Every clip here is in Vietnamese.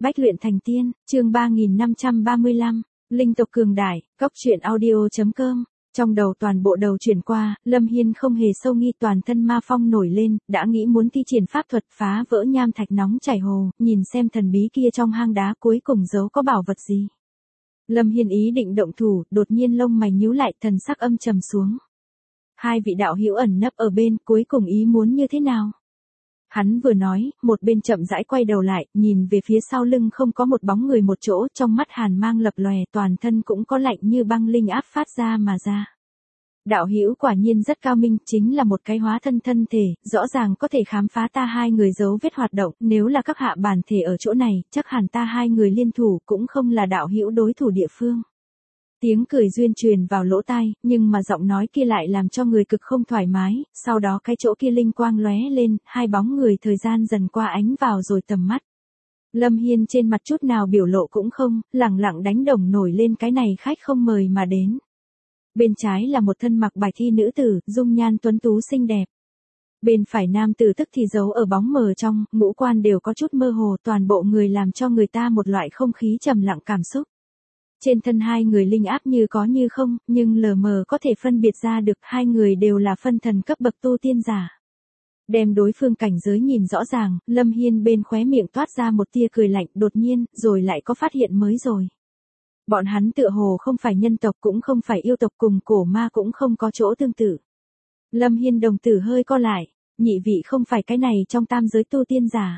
Bách luyện thành tiên, chương 3535, linh tộc cường đại, góc truyện audio.com. Trong đầu toàn bộ đầu chuyển qua, Lâm Hiên không hề sâu nghi, toàn thân ma phong nổi lên, đã nghĩ muốn thi triển pháp thuật phá vỡ nham thạch nóng chảy hồ, nhìn xem thần bí kia trong hang đá cuối cùng giấu có bảo vật gì. Lâm Hiên ý định động thủ, đột nhiên lông mày nhíu lại, thần sắc âm trầm xuống. Hai vị đạo hữu ẩn nấp ở bên, cuối cùng ý muốn như thế nào? Hắn vừa nói, một bên chậm rãi quay đầu lại, nhìn về phía sau lưng không có một bóng người một chỗ, trong mắt hàn mang lập lòe, toàn thân cũng có lạnh như băng linh áp phát ra mà ra. Đạo hữu quả nhiên rất cao minh, chính là một cái hóa thân thân thể, rõ ràng có thể khám phá ta hai người dấu vết hoạt động, nếu là các hạ bản thể ở chỗ này, chắc hẳn ta hai người liên thủ cũng không là đạo hữu đối thủ địa phương. Tiếng cười duyên truyền vào lỗ tai, nhưng mà giọng nói kia lại làm cho người cực không thoải mái, sau đó cái chỗ kia linh quang lóe lên, hai bóng người thời gian dần qua ánh vào rồi tầm mắt. Lâm Hiên trên mặt chút nào biểu lộ cũng không, lẳng lặng đánh đồng nổi lên cái này khách không mời mà đến. Bên trái là một thân mặc bạch y nữ tử, dung nhan tuấn tú xinh đẹp. Bên phải nam tử tức thì giấu ở bóng mờ trong, ngũ quan đều có chút mơ hồ, toàn bộ người làm cho người ta một loại không khí trầm lặng cảm xúc. Trên thân hai người linh áp như có như không, nhưng lờ mờ có thể phân biệt ra được hai người đều là phân thần cấp bậc tu tiên giả. Đem đối phương cảnh giới nhìn rõ ràng, Lâm Hiên bên khóe miệng toát ra một tia cười lạnh, đột nhiên, rồi lại có phát hiện mới rồi. Bọn hắn tựa hồ không phải nhân tộc cũng không phải yêu tộc, cùng cổ ma cũng không có chỗ tương tự. Lâm Hiên đồng tử hơi co lại, nhị vị không phải cái này trong tam giới tu tiên giả.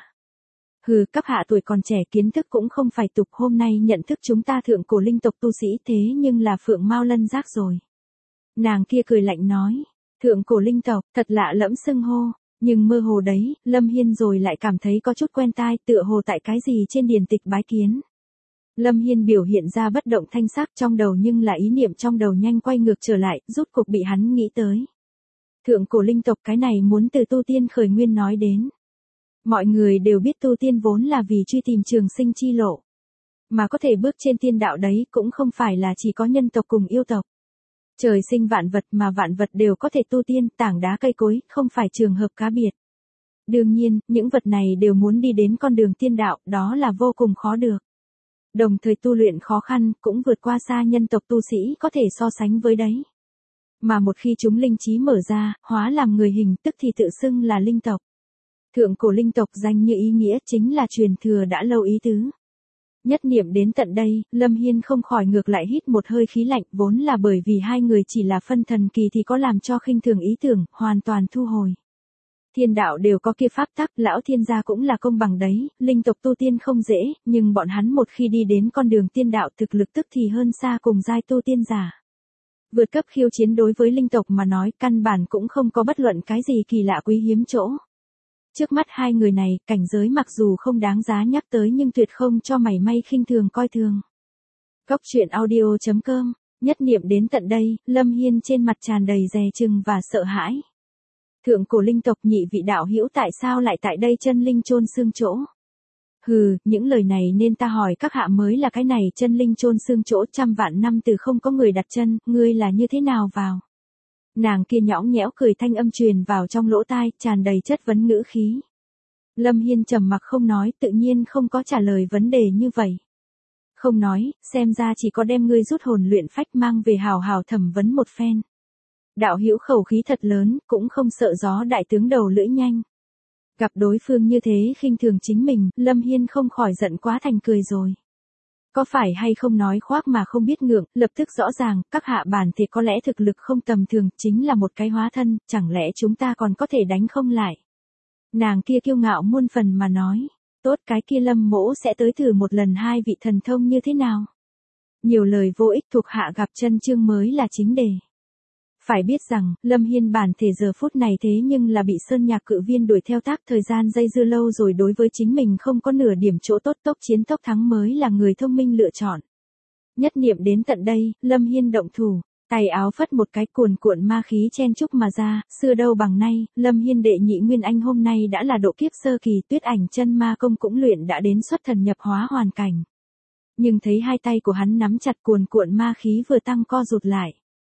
Hừ, các hạ tuổi còn trẻ kiến thức cũng không phải tục, hôm nay nhận thức chúng ta thượng cổ linh tộc tu sĩ thế nhưng là Phượng Mao Lân Giác rồi. Nàng kia cười lạnh nói, thượng cổ linh tộc, thật lạ lẫm xưng hô, nhưng mơ hồ đấy, Lâm Hiên rồi lại cảm thấy có chút quen tai, tựa hồ tại cái gì trên điển tịch bái kiến. Lâm Hiên biểu hiện ra bất động thanh sắc trong đầu, nhưng là ý niệm trong đầu nhanh quay ngược trở lại, rút cục bị hắn nghĩ tới. Thượng cổ linh tộc, cái này muốn từ tu tiên khởi nguyên nói đến. Mọi người đều biết tu tiên vốn là vì truy tìm trường sinh chi lộ. Mà có thể bước trên tiên đạo đấy cũng không phải là chỉ có nhân tộc cùng yêu tộc. Trời sinh vạn vật mà vạn vật đều có thể tu tiên, tảng đá cây cối, không phải trường hợp cá biệt. Đương nhiên, những vật này đều muốn đi đến con đường tiên đạo, đó là vô cùng khó được. Đồng thời tu luyện khó khăn, cũng vượt qua xa nhân tộc tu sĩ có thể so sánh với đấy. Mà một khi chúng linh trí mở ra, hóa làm người hình, tức thì tự xưng là linh tộc. Thượng cổ linh tộc danh như ý nghĩa, chính là truyền thừa đã lâu ý tứ. Nhất niệm đến tận đây, Lâm Hiên không khỏi ngược lại hít một hơi khí lạnh, vốn là bởi vì hai người chỉ là phân thần kỳ thì có làm cho khinh thường ý tưởng, hoàn toàn thu hồi. Thiên đạo đều có kia pháp tắc, lão thiên gia cũng là công bằng đấy, linh tộc tu tiên không dễ, nhưng bọn hắn một khi đi đến con đường tiên đạo thực lực tức thì hơn xa cùng giai tu tiên giả. Vượt cấp khiêu chiến đối với linh tộc mà nói, căn bản cũng không có bất luận cái gì kỳ lạ quý hiếm chỗ. Trước mắt hai người này, cảnh giới mặc dù không đáng giá nhắc tới nhưng tuyệt không cho mảy may khinh thường coi thường. Góc truyện audio.com, nhất niệm đến tận đây, Lâm Hiên trên mặt tràn đầy dè chừng và sợ hãi. Thượng cổ linh tộc, nhị vị đạo hữu tại sao lại tại đây chân linh chôn xương chỗ? Hừ, những lời này nên ta hỏi các hạ mới là, cái này chân linh chôn xương chỗ trăm vạn năm từ không có người đặt chân, ngươi là như thế nào vào? Nàng kia nhõng nhẽo cười thanh âm truyền vào trong lỗ tai, tràn đầy chất vấn ngữ khí. Lâm Hiên trầm mặc không nói, tự nhiên không có trả lời vấn đề như vậy. Không nói, xem ra chỉ có đem ngươi rút hồn luyện phách mang về hào hào thẩm vấn một phen. Đạo hữu khẩu khí thật lớn, cũng không sợ gió đại tướng đầu lưỡi nhanh. Gặp đối phương như thế khinh thường chính mình, Lâm Hiên không khỏi giận quá thành cười rồi. Có phải hay không nói khoác mà không biết ngượng, lập tức rõ ràng, các hạ bản thì có lẽ thực lực không tầm thường, chính là một cái hóa thân, chẳng lẽ chúng ta còn có thể đánh không lại. Nàng kia kiêu ngạo muôn phần mà nói, tốt, cái kia Lâm mỗ sẽ tới thử một lần hai vị thần thông như thế nào. Nhiều lời vô ích, thuộc hạ gặp chân chương mới là chính đề. Phải biết rằng, Lâm Hiên bản thể giờ phút này thế nhưng là bị Sơn Nhạc Cự Viên đuổi theo tác thời gian dây dưa lâu rồi, đối với chính mình không có nửa điểm chỗ tốt, tốc chiến tốc thắng mới là người thông minh lựa chọn. Nhất niệm đến tận đây, Lâm Hiên động thủ, tay áo phất một cái, cuồn cuộn ma khí chen chúc mà ra, xưa đâu bằng nay, Lâm Hiên đệ nhị nguyên anh hôm nay đã là độ kiếp sơ kỳ, Tuyết Ảnh chân ma công cũng luyện đã đến xuất thần nhập hóa hoàn cảnh. Nhưng thấy hai tay của hắn nắm chặt, cuồn cuộn ma khí vừa tăng co rụt lại.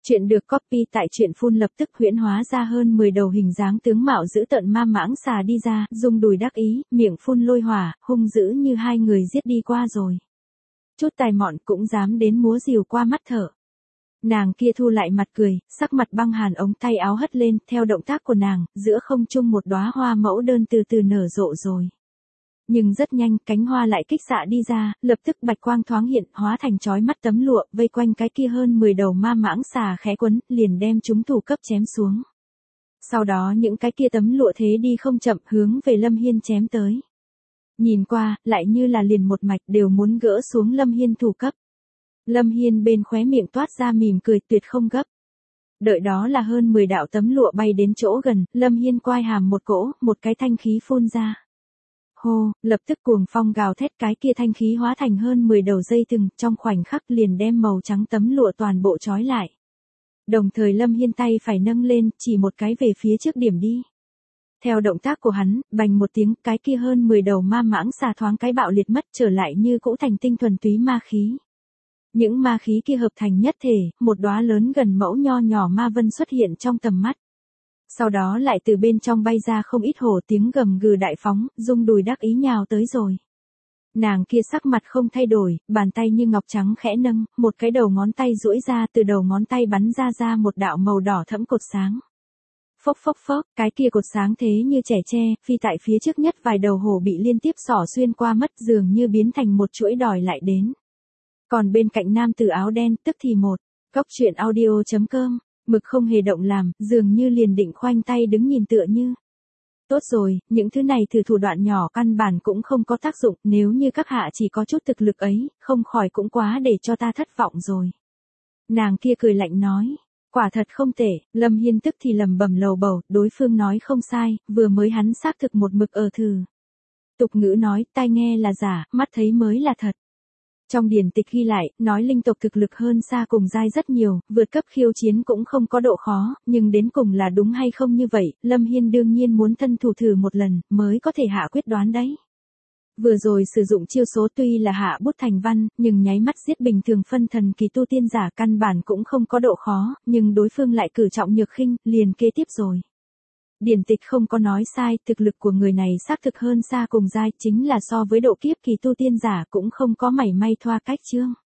Chuyện được copy tại truyện phun lập tức huyễn hóa ra hơn 10 đầu hình dáng tướng mạo dữ tợn ma mãng xà đi ra, rung đùi đắc ý, miệng phun lôi hỏa, hung dữ như hai người giết đi qua rồi. Chút tài mọn cũng dám đến múa rìu qua mắt thở. Nàng kia thu lại mặt cười, sắc mặt băng hàn, ống tay áo hất lên, theo động tác của nàng, giữa không trung một đóa hoa mẫu đơn từ từ nở rộ rồi. Nhưng rất nhanh, cánh hoa lại kích xạ đi ra, lập tức bạch quang thoáng hiện, hóa thành chói mắt tấm lụa, vây quanh cái kia hơn 10 đầu ma mãng xà khẽ quấn, liền đem chúng thủ cấp chém xuống. Sau đó những cái kia tấm lụa thế đi không chậm, hướng về Lâm Hiên chém tới. Nhìn qua, lại như là liền một mạch đều muốn gỡ xuống Lâm Hiên thủ cấp. Lâm Hiên bên khóe miệng toát ra mỉm cười, tuyệt không gấp. Đợi đó là hơn 10 đạo tấm lụa bay đến chỗ gần, Lâm Hiên quai hàm một cỗ, một cái thanh khí phun ra. Hô, lập tức cuồng phong gào thét, cái kia thanh khí hóa thành hơn 10 đầu dây thừng, trong khoảnh khắc liền đem màu trắng tấm lụa toàn bộ trói lại. Đồng thời Lâm Hiên tay phải nâng lên, chỉ một cái về phía trước điểm đi. Theo động tác của hắn, bành một tiếng, cái kia hơn 10 đầu ma mãng xà thoáng cái bạo liệt mất, trở lại như cũ thành tinh thuần túy ma khí. Những ma khí kia hợp thành nhất thể, một đóa lớn gần mẫu nho nhỏ ma vân xuất hiện trong tầm mắt. Sau đó lại từ bên trong bay ra không ít hổ, tiếng gầm gừ đại phóng, rung đùi đắc ý nhào tới rồi. Nàng kia sắc mặt không thay đổi, bàn tay như ngọc trắng khẽ nâng, một cái đầu ngón tay duỗi ra, từ đầu ngón tay bắn ra một đạo màu đỏ thẫm cột sáng. Phốc phốc phốc, cái kia cột sáng thế như trẻ tre, phi tại phía trước nhất vài đầu hổ bị liên tiếp xỏ xuyên qua mất, dường như biến thành một chuỗi đòi lại đến. Còn bên cạnh nam tử áo đen, tức thì một, góc truyện audio.com, mực không hề động làm, dường như liền định khoanh tay đứng nhìn tựa như. Tốt rồi, những thứ này thử thủ đoạn nhỏ căn bản cũng không có tác dụng, nếu như các hạ chỉ có chút thực lực ấy, không khỏi cũng quá để cho ta thất vọng rồi. Nàng kia cười lạnh nói, quả thật không tệ, Lâm Hiên tức thì lầm bầm lầu bầu, đối phương nói không sai, vừa mới hắn xác thực một mực ở thử. Tục ngữ nói, tai nghe là giả, mắt thấy mới là thật. Trong điển tịch ghi lại, nói linh tộc thực lực hơn xa cùng giai rất nhiều, vượt cấp khiêu chiến cũng không có độ khó, nhưng đến cùng là đúng hay không như vậy, Lâm Hiên đương nhiên muốn thân thủ thử một lần, mới có thể hạ quyết đoán đấy. Vừa rồi sử dụng chiêu số tuy là hạ bút thành văn, nhưng nháy mắt giết bình thường phân thần kỳ tu tiên giả căn bản cũng không có độ khó, nhưng đối phương lại cử trọng nhược khinh, liền kế tiếp rồi. Điển tịch không có nói sai, thực lực của người này xác thực hơn xa cùng giai, chính là so với độ kiếp kỳ tu tiên giả cũng không có mảy may thoa cách chương.